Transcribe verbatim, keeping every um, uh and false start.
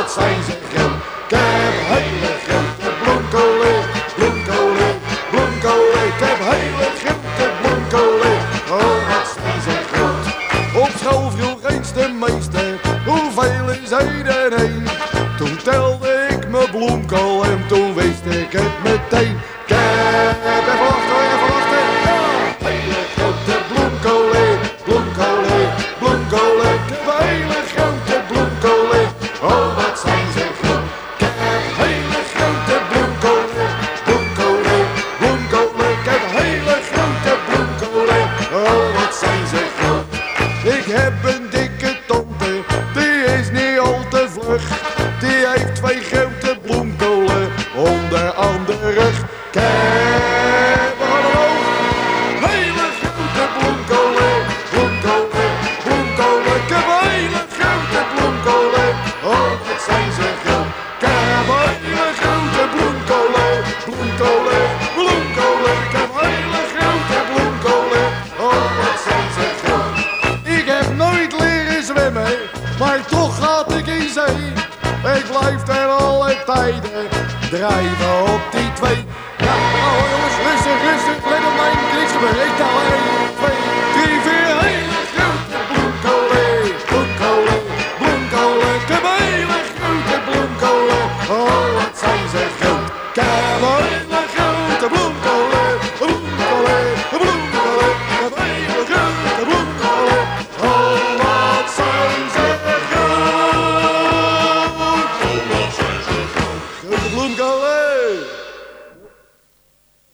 wat zijn ze groot. Ik heb hele grote bloemkolen, bloemkolen, bloemkolen. Ik heb hele grote bloemkolen, oh wat zijn ze groot. Op school vroeg eens de meester, hoeveel is één en één? Toen telde ik mijn bloemkool en toen wist ik het meteen. Ik heb, even wachten, even wachten, ja! Hele grote bloemkolen, bloemkolen, bloemkolen. Ik heb hele grote bloemkolen, oh wat zijn ze groot. Ik heb hele grote bloemkolen, bloemkolen, bloemkolen. Ik heb hele grote bloemkolen, oh wat zijn ze groot. Ik heb een dikke tante, die is niet al te vlug. Die heeft twee grote bloemkolen onder aan de rug. Ik heb omhoog hele grote bloemkolen, bloemkolen, bloemkolen. Ik heb hele grote bloemkolen, oh wat zijn ze groot. Ik heb hele grote bloemkolen, bloemkolen, bloemkolen. Ik heb hele grote bloemkolen, oh wat zijn ze groot. Ik heb nooit leren zwemmen, maar toch ga ik in zee. Ik blijf er alle tijden drijven op die twee. Ja, nou jongens, rustig, rustig, let op mijn niks gebeuren. Ik tel één, twee, drie, vier.